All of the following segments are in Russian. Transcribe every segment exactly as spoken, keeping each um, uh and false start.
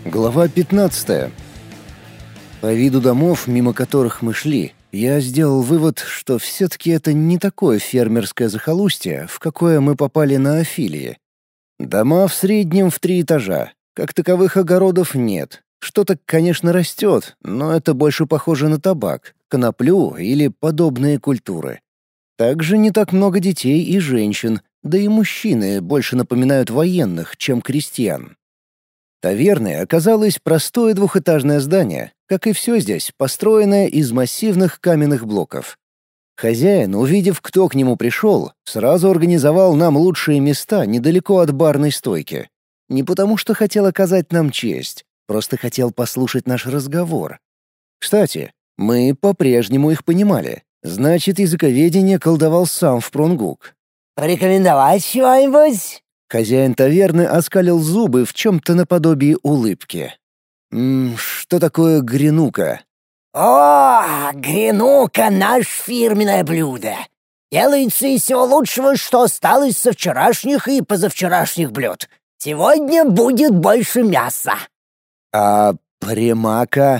Глава пятнадцатая. По виду домов, мимо которых мы шли, я сделал вывод, что все-таки это не такое фермерское захолустье, в какое мы попали на Афилии. Дома в среднем в три этажа. Как таковых огородов нет. Что-то, конечно, растет, но это больше похоже на табак, коноплю или подобные культуры. Также не так много детей и женщин, да и мужчины больше напоминают военных, чем крестьян. Таверной оказалось простое двухэтажное здание, как и все здесь, построенное из массивных каменных блоков. Хозяин, увидев, кто к нему пришел, сразу организовал нам лучшие места недалеко от барной стойки. Не потому что хотел оказать нам честь, просто хотел послушать наш разговор. Кстати, мы по-прежнему их понимали. Значит, языковедение колдовал сам Впрунгук. «Порекомендовать чего-нибудь?» Хозяин таверны оскалил зубы в чем-то наподобие улыбки. «М, что такое гренука?» «О, гренука — наше фирменное блюдо. Делается из всего лучшего, что осталось со вчерашних и позавчерашних блюд. Сегодня будет больше мяса». «А премака?»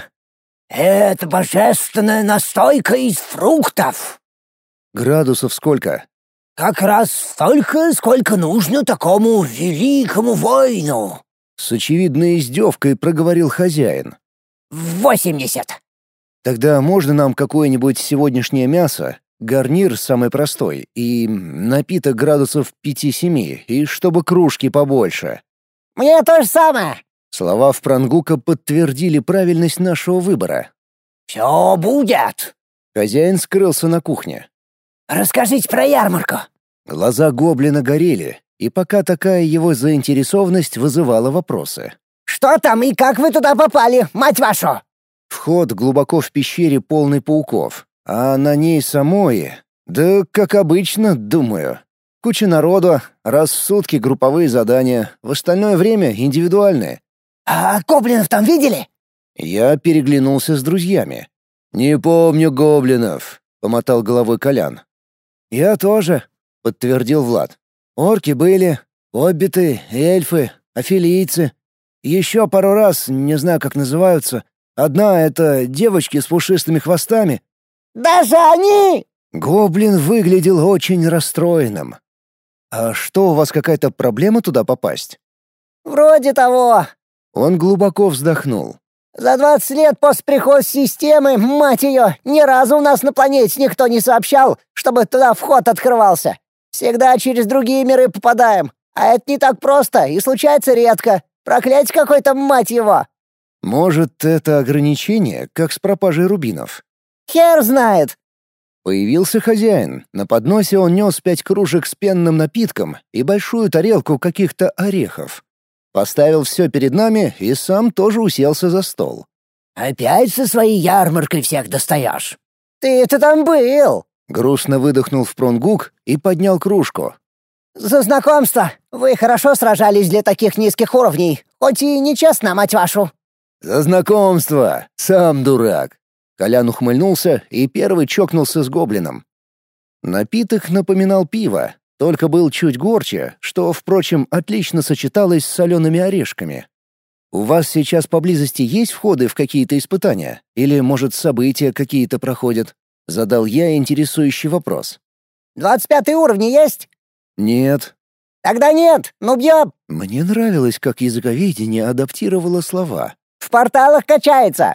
«Это божественная настойка из фруктов». «Градусов сколько?» «Как раз столько, сколько нужно такому великому воину». С очевидной издевкой проговорил хозяин. «Восемьдесят». «Тогда можно нам какое-нибудь сегодняшнее мясо, гарнир самый простой и напиток градусов пяти-семи, и чтобы кружки побольше?» «Мне то же самое». Слова Впрунгука подтвердили правильность нашего выбора. «Все будет». Хозяин скрылся на кухне. «Расскажите про ярмарку». Глаза гоблина горели, и пока такая его заинтересованность вызывала вопросы. «Что там и как вы туда попали, мать вашу?» Вход глубоко в пещере полный пауков, а на ней самой... Да, как обычно, думаю. Куча народу, раз в сутки групповые задания, в остальное время индивидуальные. «А гоблинов там видели?» Я переглянулся с друзьями. «Не помню гоблинов», — помотал головой Колян. «Я тоже», — подтвердил Влад. «Орки были, хоббиты, эльфы, афилийцы. Еще пару раз, не знаю, как называются. Одна — это девочки с пушистыми хвостами». «Даже они!» Гоблин выглядел очень расстроенным. «А что, у вас какая-то проблема туда попасть?» «Вроде того». Он глубоко вздохнул. «За двадцать лет после прихода системы, мать ее, ни разу у нас на планете никто не сообщал, чтобы туда вход открывался. Всегда через другие миры попадаем. А это не так просто и случается редко. Проклятие какое-то, мать его!» «Может, это ограничение, как с пропажей рубинов?» «Хер знает!» Появился хозяин. На подносе он нес пять кружек с пенным напитком и большую тарелку каких-то орехов. Поставил все перед нами и сам тоже уселся за стол. «Опять со своей ярмаркой всех достаешь?» «Ты-то там был!» Грустно выдохнул Впрунгук и поднял кружку. «За знакомство! Вы хорошо сражались для таких низких уровней, хоть и нечестно, мать вашу!» «За знакомство! Сам дурак!» Колян ухмыльнулся и первый чокнулся с гоблином. Напиток напоминал пиво, только был чуть горче, что, впрочем, отлично сочеталось с солеными орешками. «У вас сейчас поблизости есть входы в какие-то испытания? Или, может, события какие-то проходят?» — задал я интересующий вопрос. «Двадцать пятый уровень есть?» «Нет». «Тогда нет, ну бьем!» Мне нравилось, как языковедение адаптировало слова. «В порталах качается!»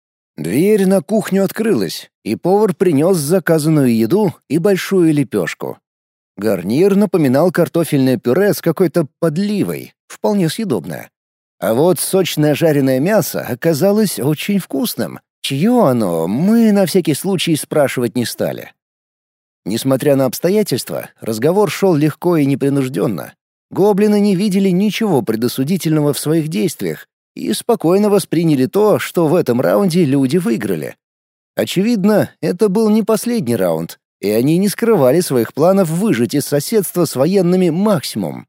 Дверь на кухню открылась, и повар принес заказанную еду и большую лепешку. Гарнир напоминал картофельное пюре с какой-то подливой, вполне съедобное. А вот сочное жареное мясо оказалось очень вкусным. Чье оно, мы на всякий случай спрашивать не стали. Несмотря на обстоятельства, разговор шел легко и непринужденно. Гоблины не видели ничего предосудительного в своих действиях и спокойно восприняли то, что в этом раунде люди выиграли. Очевидно, это был не последний раунд, и они не скрывали своих планов выжать из соседства с военными максимум.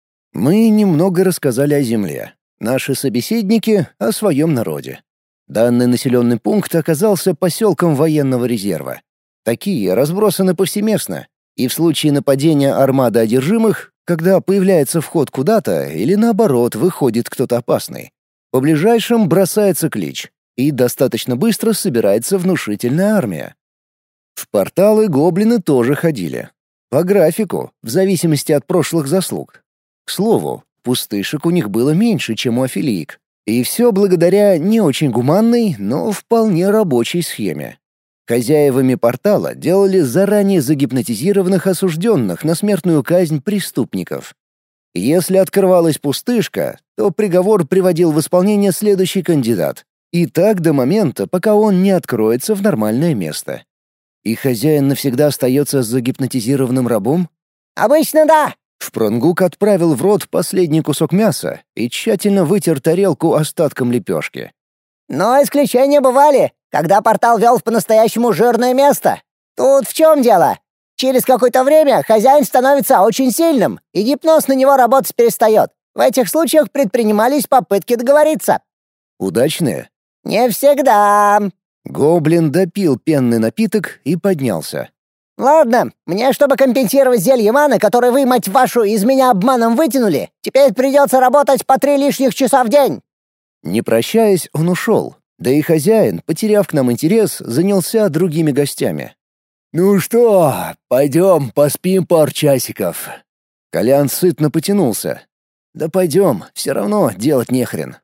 Мы немного рассказали о земле, наши собеседники — о своем народе. Данный населенный пункт оказался поселком военного резерва. Такие разбросаны повсеместно, и в случае нападения армады одержимых, когда появляется вход куда-то или наоборот выходит кто-то опасный, По ближайшим бросается клич, и достаточно быстро собирается внушительная армия. В порталы гоблины тоже ходили. По графику, в зависимости от прошлых заслуг. К слову, пустышек у них было меньше, чем у афилиек. И все благодаря не очень гуманной, но вполне рабочей схеме. Хозяевами портала делали заранее загипнотизированных осужденных на смертную казнь преступников. Если открывалась пустышка, то приговор приводил в исполнение следующий кандидат. И так до момента, пока он не откроется в нормальное место. И хозяин навсегда остается загипнотизированным рабом? «Обычно да!» Шпронгук отправил в рот последний кусок мяса и тщательно вытер тарелку остатком лепешки. «Но исключения бывали, когда портал вел в по-настоящему жирное место. Тут в чем дело? Через какое-то время хозяин становится очень сильным, и гипноз на него работать перестает. В этих случаях предпринимались попытки договориться». «Удачные?» «Не всегда». Гоблин допил пенный напиток и поднялся. «Ладно, мне, чтобы компенсировать зелье маны, которое вы, мать вашу, из меня обманом вытянули, теперь придется работать по три лишних часа в день». Не прощаясь, он ушел. Да и хозяин, потеряв к нам интерес, занялся другими гостями. «Ну что, пойдем поспим пару часиков». Колян сытно потянулся. «Да пойдем, все равно делать нехрен».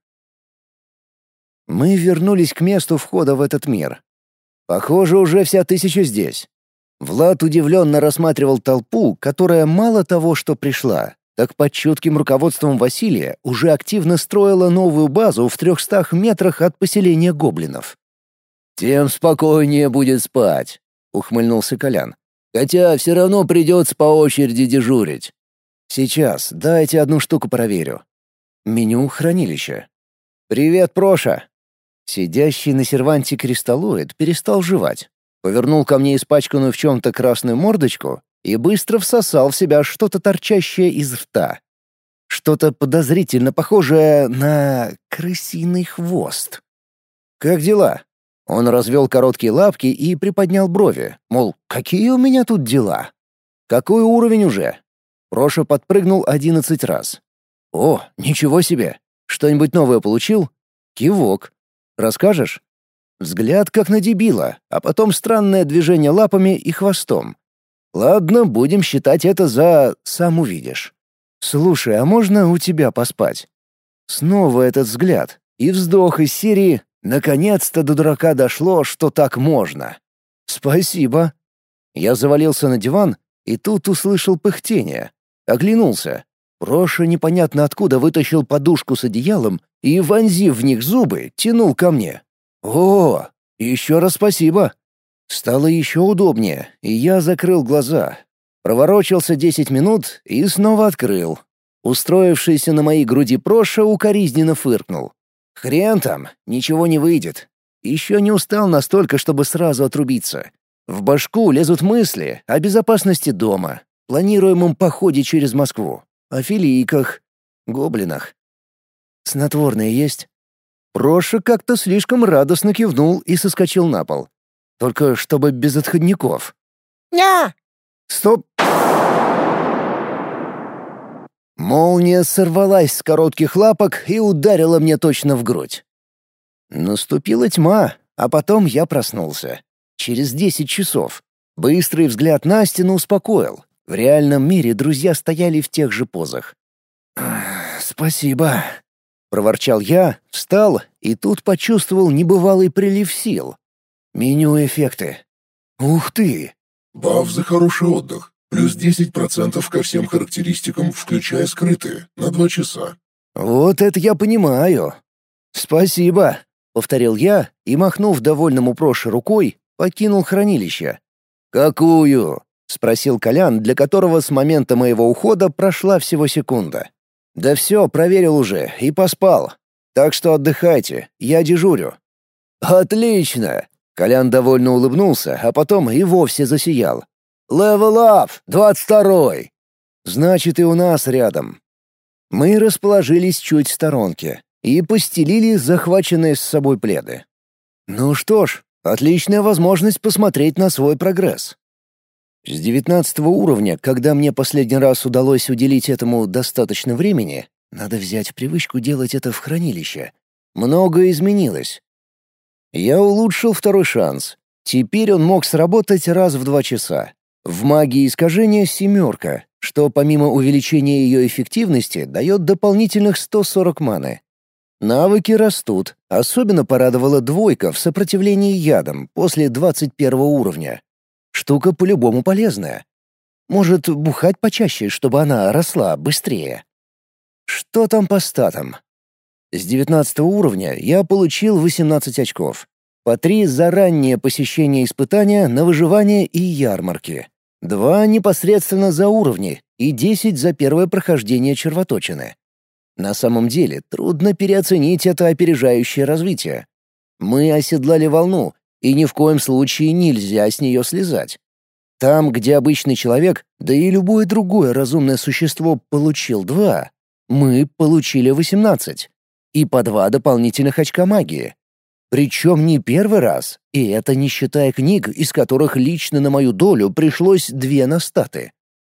Мы вернулись к месту входа в этот мир. Похоже, уже вся тысяча здесь. Влад удивленно рассматривал толпу, которая мало того, что пришла, так под чутким руководством Василия уже активно строила новую базу в трехстах метрах от поселения гоблинов. «Тем спокойнее будет спать», — ухмыльнулся Колян. «Хотя все равно придется по очереди дежурить. Сейчас, дайте одну штуку проверю. Меню хранилища. Привет, Проша». Сидящий на серванте кристаллоид перестал жевать, повернул ко мне испачканную в чем-то красную мордочку и быстро всосал в себя что-то торчащее из рта. Что-то подозрительно похожее на крысиный хвост. «Как дела?» Он развел короткие лапки и приподнял брови, мол, какие у меня тут дела? Какой уровень уже? Проша подпрыгнул одиннадцать раз. «О, ничего себе! Что-нибудь новое получил?» Кивок. «Расскажешь?» Взгляд как на дебила, а потом странное движение лапами и хвостом. «Ладно, будем считать это за... сам увидишь. Слушай, а можно у тебя поспать?» Снова этот взгляд и вздох из серии «Наконец-то до дурака дошло, что так можно». «Спасибо». Я завалился на диван и тут услышал пыхтение. Оглянулся. Проша непонятно откуда вытащил подушку с одеялом и, вонзив в них зубы, тянул ко мне. «О, еще раз спасибо». Стало еще удобнее, и я закрыл глаза. Проворочился десять минут и снова открыл. Устроившийся на моей груди Проша укоризненно фыркнул. «Хрен там, ничего не выйдет. Еще не устал настолько, чтобы сразу отрубиться. В башку лезут мысли о безопасности дома, планируемом походе через Москву, о филийках, гоблинах. Снотворные есть?» Проша как-то слишком радостно кивнул и соскочил на пол. Только чтобы без отходников. «Ня!» «Стоп!» Молния сорвалась с коротких лапок и ударила мне точно в грудь. Наступила тьма, а потом я проснулся. Через десять часов. Быстрый взгляд на стену успокоил. В реальном мире друзья стояли в тех же позах. «Спасибо», — проворчал я, встал и тут почувствовал небывалый прилив сил. Меню эффекты. Ух ты! Баф за хороший отдых. Плюс десять процентов ко всем характеристикам, включая скрытые, на два часа. Вот это я понимаю. Спасибо, повторил я и, махнув довольному Проше рукой, покинул хранилище. Какую? Спросил Колян, для которого с момента моего ухода прошла всего секунда. Да все, проверил уже и поспал. Так что отдыхайте, я дежурю. Отлично! Колян довольно улыбнулся, а потом и вовсе засиял. «Level up! двадцать второй!» «Значит, и у нас рядом». Мы расположились чуть в сторонке и постелили захваченные с собой пледы. Ну что ж, отличная возможность посмотреть на свой прогресс. С девятнадцатого уровня, когда мне последний раз удалось уделить этому достаточно времени, надо взять в привычку делать это в хранилище. Многое изменилось. Я улучшил второй шанс. Теперь он мог сработать раз в два часа. В магии искажения семерка, что помимо увеличения ее эффективности дает дополнительных сто сорок маны. Навыки растут, особенно порадовала двойка в сопротивлении ядам после двадцать первого уровня. Штука по-любому полезная. Может, бухать почаще, чтобы она росла быстрее. Что там по статам? С девятнадцатого уровня я получил восемнадцать очков. По три за раннее посещение испытания на выживание и ярмарки. Два непосредственно за уровни и десять за первое прохождение червоточины. На самом деле трудно переоценить это опережающее развитие. Мы оседлали волну, и ни в коем случае нельзя с нее слезать. Там, где обычный человек, да и любое другое разумное существо получил два, мы получили восемнадцать. И по два дополнительных очка магии. Причем не первый раз, и это не считая книг, из которых лично на мою долю пришлось две на статы.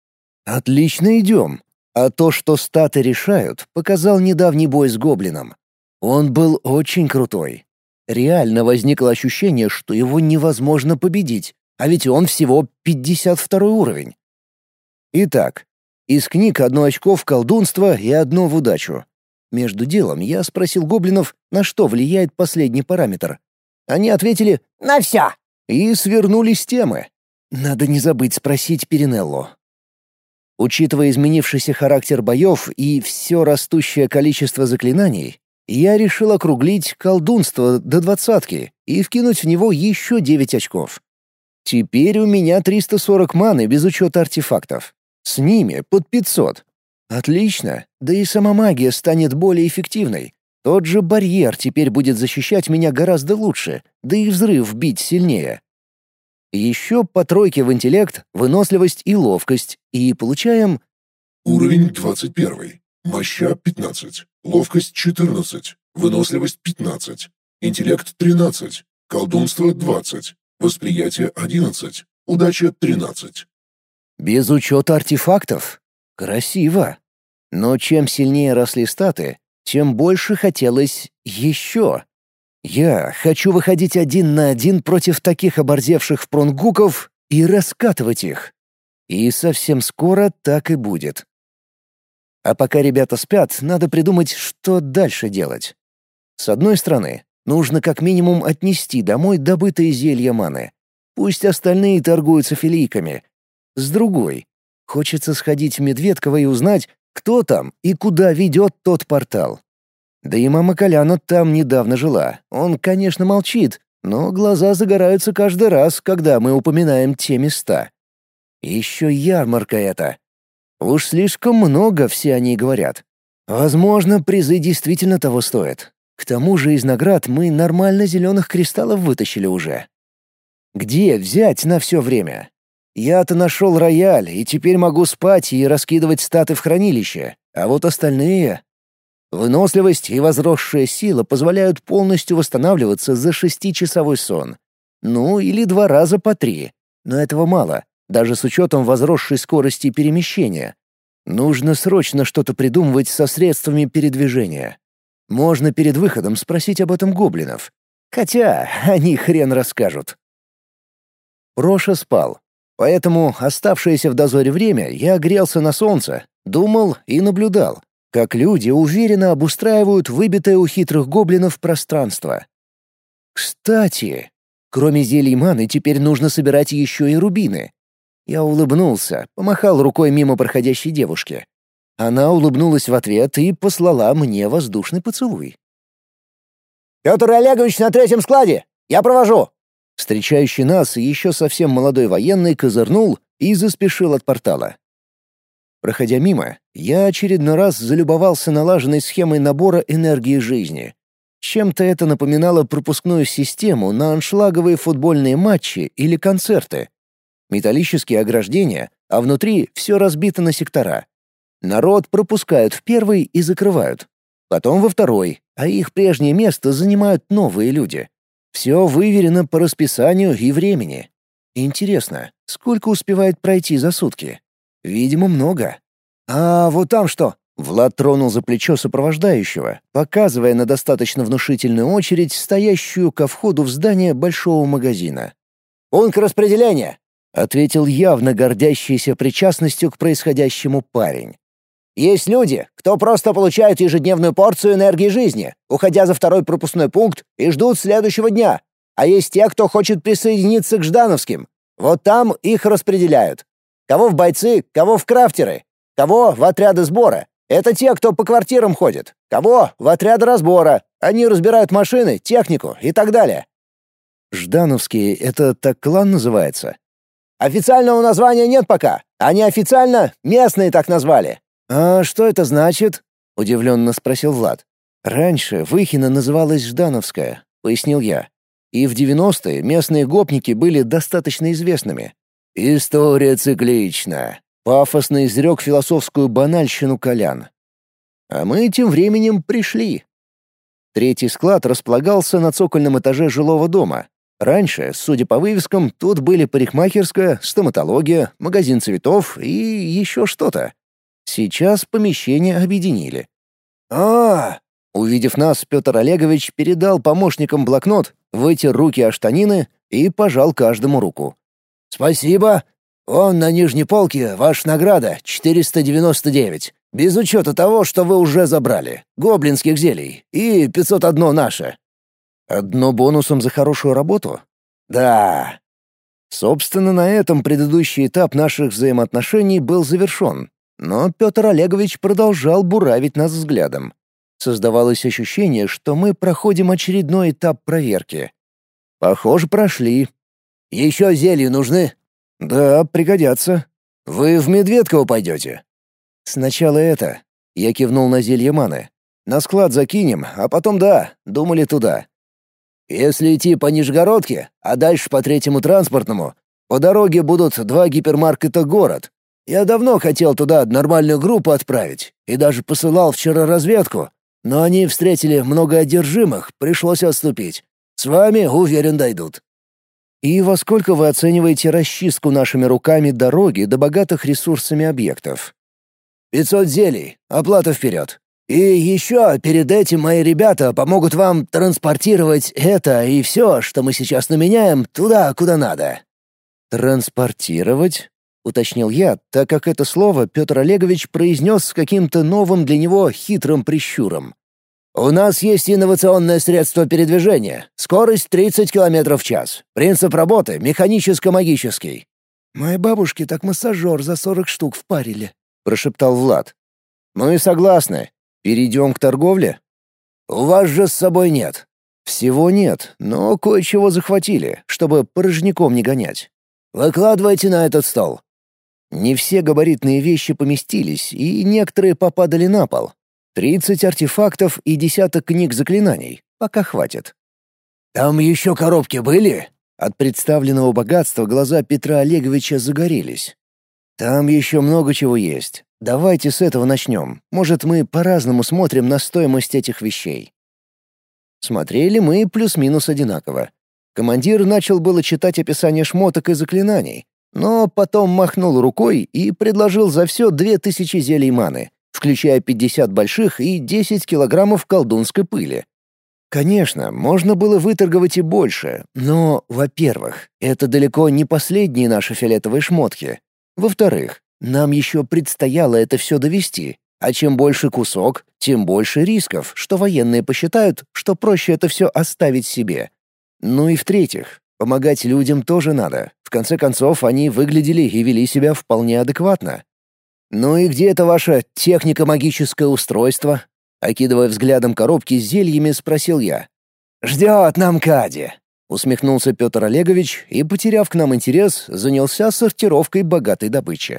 Отлично идем. А то, что статы решают, показал недавний бой с гоблином. Он был очень крутой. Реально возникло ощущение, что его невозможно победить, а ведь он всего пятьдесят второй уровень. Итак, из книг одно очко в колдунство и одно в удачу. Между делом я спросил гоблинов, на что влияет последний параметр. Они ответили «на все» и свернули с темы. Надо не забыть спросить Перинеллу. Учитывая изменившийся характер боев и все растущее количество заклинаний, я решил округлить колдунство до двадцатки и вкинуть в него еще девять очков. Теперь у меня триста сорок маны без учета артефактов. С ними под пятьсот. Отлично, да и сама магия станет более эффективной. Тот же барьер теперь будет защищать меня гораздо лучше, да и взрыв бить сильнее. Еще по тройке в интеллект, выносливость и ловкость, и получаем... Уровень двадцать первый. Моща пятнадцать. Ловкость четырнадцать. Выносливость пятнадцать. Интеллект тринадцать. Колдунство двадцать. Восприятие одиннадцать. Удача тринадцать. Без учета артефактов? Красиво. Но чем сильнее росли статы, тем больше хотелось еще. Я хочу выходить один на один против таких оборзевших впрунгуков и раскатывать их. И совсем скоро так и будет. А пока ребята спят, надо придумать, что дальше делать. С одной стороны, нужно как минимум отнести домой добытые зелья маны. Пусть остальные торгуются филийками. С другой, хочется сходить в Медведково и узнать, кто там и куда ведет тот портал. Да и мама Коляна там недавно жила. Он, конечно, молчит, но глаза загораются каждый раз, когда мы упоминаем те места. Еще ярмарка эта. Уж слишком много все о ней говорят. Возможно, призы действительно того стоят. К тому же из наград мы нормально зеленых кристаллов вытащили уже. Где взять на все время? Я-то нашел рояль, и теперь могу спать и раскидывать статы в хранилище, а вот остальные... Выносливость и возросшая сила позволяют полностью восстанавливаться за шестичасовой сон. Ну, или два раза по три. Но этого мало, даже с учетом возросшей скорости перемещения. Нужно срочно что-то придумывать со средствами передвижения. Можно перед выходом спросить об этом гоблинов. Хотя они хрен расскажут. Проша спал. Поэтому оставшееся в дозоре время я грелся на солнце, думал и наблюдал, как люди уверенно обустраивают выбитое у хитрых гоблинов пространство. Кстати, кроме зелий маны теперь нужно собирать еще и рубины. Я улыбнулся, помахал рукой мимо проходящей девушки. Она улыбнулась в ответ и послала мне воздушный поцелуй. «Петр Олегович на третьем складе! Я провожу!» Встречающий нас еще совсем молодой военный козырнул и заспешил от портала. Проходя мимо, я очередной раз залюбовался налаженной схемой набора энергии жизни. Чем-то это напоминало пропускную систему на аншлаговые футбольные матчи или концерты. Металлические ограждения, а внутри все разбито на сектора. Народ пропускают в первый и закрывают. Потом во второй, а их прежнее место занимают новые люди. Все выверено по расписанию и времени. Интересно, сколько успевает пройти за сутки? Видимо, много. А вот там что? Влад тронул за плечо сопровождающего, показывая на достаточно внушительную очередь, стоящую ко входу в здание большого магазина. «Пункт распределения!» — ответил явно гордящийся причастностью к происходящему парень. «Есть люди, кто просто получают ежедневную порцию энергии жизни, уходя за второй пропускной пункт и ждут следующего дня. А есть те, кто хочет присоединиться к ждановским. Вот там их распределяют. Кого в бойцы, кого в крафтеры, кого в отряды сбора. Это те, кто по квартирам ходит. Кого в отряды разбора. Они разбирают машины, технику и так далее». «Ждановские — это так клан называется?» «Официального названия нет пока. А неофициально местные так назвали». «А что это значит?» — удивленно спросил Влад. «Раньше Выхино называлась Ждановская», — пояснил я. «И в девяностые местные гопники были достаточно известными». «История циклична», — пафосно изрек философскую банальщину Колян. А мы тем временем пришли. Третий склад располагался на цокольном этаже жилого дома. Раньше, судя по вывескам, тут были парикмахерская, стоматология, магазин цветов и еще что-то. Сейчас помещения объединили. а Увидев нас, Петр Олегович передал помощникам блокнот, вытер руки о штанины и пожал каждому руку. «Спасибо. Вон на нижней полке ваша награда — четыреста девяносто девять, без учета того, что вы уже забрали, гоблинских зелий, и пятьсот одно наше». «Одно бонусом за хорошую работу?» «Да». Собственно, на этом предыдущий этап наших взаимоотношений был завершен. Но Петр Олегович продолжал буравить нас взглядом. Создавалось ощущение, что мы проходим очередной этап проверки. Похоже, прошли. «Еще зелья нужны?» «Да, пригодятся. Вы в Медведково пойдете?» «Сначала это». Я кивнул на зелье маны. «На склад закинем, а потом, да, думали туда». «Если идти по Нижегородке, а дальше по третьему транспортному, по дороге будут два гипермаркета «Город». Я давно хотел туда нормальную группу отправить и даже посылал вчера разведку, но они встретили много одержимых, пришлось отступить. С вами, уверен, дойдут». «И во сколько вы оцениваете расчистку нашими руками дороги до богатых ресурсами объектов?» «Пятьсот зелий, оплата вперед. И еще перед этим мои ребята помогут вам транспортировать это и все, что мы сейчас наменяем, туда, куда надо». «Транспортировать?» — уточнил я, так как это слово Петр Олегович произнес с каким-то новым для него хитрым прищуром. «У нас есть инновационное средство передвижения. Скорость тридцать километров в час. Принцип работы механическо-магический». «Моей бабушке так массажер за сорок штук впарили», — прошептал Влад. «Мы согласны. Перейдем к торговле?» «У вас же с собой нет». «Всего нет, но кое-чего захватили, чтобы порожняком не гонять». «Выкладывайте на этот стол». Не все габаритные вещи поместились, и некоторые попадали на пол. Тридцать артефактов и десяток книг заклинаний. Пока хватит. «Там еще коробки были?» От представленного богатства глаза Петра Олеговича загорелись. «Там еще много чего есть. Давайте с этого начнем. Может, мы по-разному смотрим на стоимость этих вещей». Смотрели мы плюс-минус одинаково. Командир начал было читать описание шмоток и заклинаний, но потом махнул рукой и предложил за все две тысячи зелий маны, включая пятьдесят больших и десять килограммов колдунской пыли. Конечно, можно было выторговать и больше, но, во-первых, это далеко не последние наши фиолетовые шмотки. Во-вторых, нам еще предстояло это все довести, а чем больше кусок, тем больше рисков, что военные посчитают, что проще это все оставить себе. Ну и в-третьих, помогать людям тоже надо. В конце концов, они выглядели и вели себя вполне адекватно. «Ну и где это ваше технико-магическое устройство?» Окидывая взглядом коробки с зельями, спросил я. «Ждет нам Кади», — усмехнулся Петр Олегович и, потеряв к нам интерес, занялся сортировкой богатой добычи.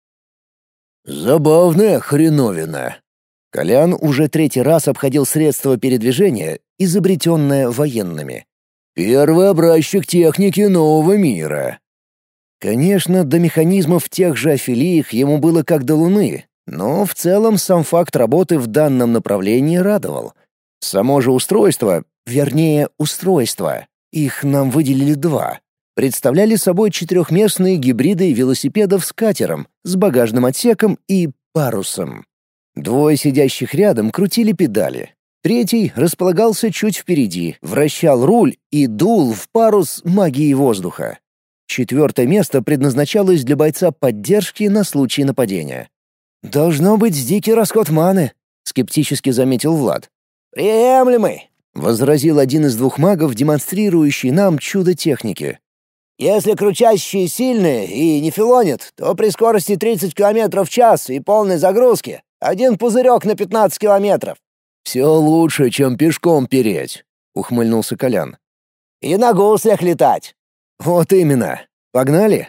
«Забавная хреновина». Колян уже третий раз обходил средства передвижения, изобретенное военными. «Первый образчик техники нового мира». Конечно, до механизмов в тех же афилиях ему было как до луны, но в целом сам факт работы в данном направлении радовал. Само же устройство, вернее, устройства, их нам выделили два, представляли собой четырехместные гибриды велосипедов с катером, с багажным отсеком и парусом. Двое сидящих рядом крутили педали. Третий располагался чуть впереди, вращал руль и дул в парус магии воздуха. Четвертое место предназначалось для бойца поддержки на случай нападения. «Должно быть дикий расход маны», — скептически заметил Влад. «Приемлемый», — возразил один из двух магов, демонстрирующий нам чудо техники. «Если крутящие сильные и не филонят, то при скорости тридцать километров в час и полной загрузке один пузырек на пятнадцать километров». «Все лучше, чем пешком переть», — ухмыльнулся Колян. «И на гуслях летать». «Вот именно. Погнали?»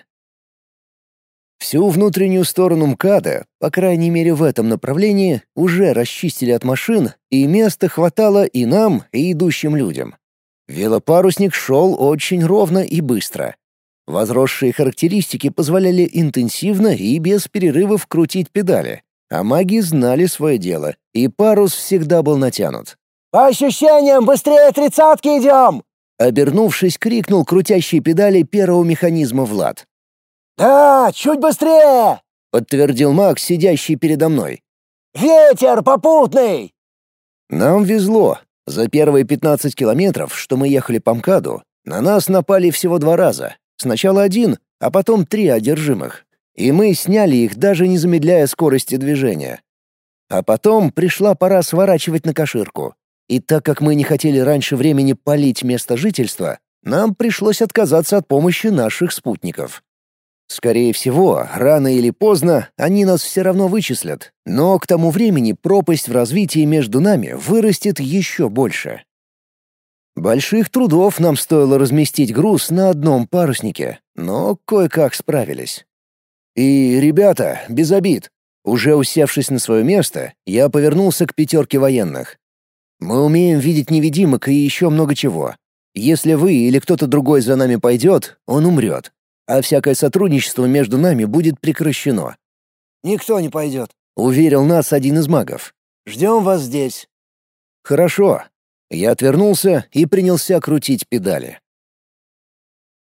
Всю внутреннюю сторону МКАДа, по крайней мере в этом направлении, уже расчистили от машин, и места хватало и нам, и идущим людям. Велопарусник шел очень ровно и быстро. Возросшие характеристики позволяли интенсивно и без перерывов крутить педали, а маги знали свое дело, и парус всегда был натянут. «По ощущениям, быстрее тридцатки идем!» Обернувшись, крикнул крутящие педали первого механизма Влад. «Да, чуть быстрее!» — подтвердил маг, сидящий передо мной. «Ветер попутный!» Нам везло. За первые пятнадцать километров, что мы ехали по МКАДу, на нас напали всего два раза. Сначала один, а потом три одержимых. И мы сняли их, даже не замедляя скорости движения. А потом пришла пора сворачивать на Каширку. И так как мы не хотели раньше времени палить место жительства, нам пришлось отказаться от помощи наших спутников. Скорее всего, рано или поздно они нас все равно вычислят, но к тому времени пропасть в развитии между нами вырастет еще больше. Больших трудов нам стоило разместить груз на одном паруснике, но кое-как справились. И, ребята, без обид. Уже усевшись на свое место, я повернулся к пятерке военных. Мы умеем видеть невидимок и еще много чего. Если вы или кто-то другой за нами пойдет, он умрет. А всякое сотрудничество между нами будет прекращено. «Никто не пойдет», — уверил нас один из магов. «Ждем вас здесь». «Хорошо». Я отвернулся и принялся крутить педали.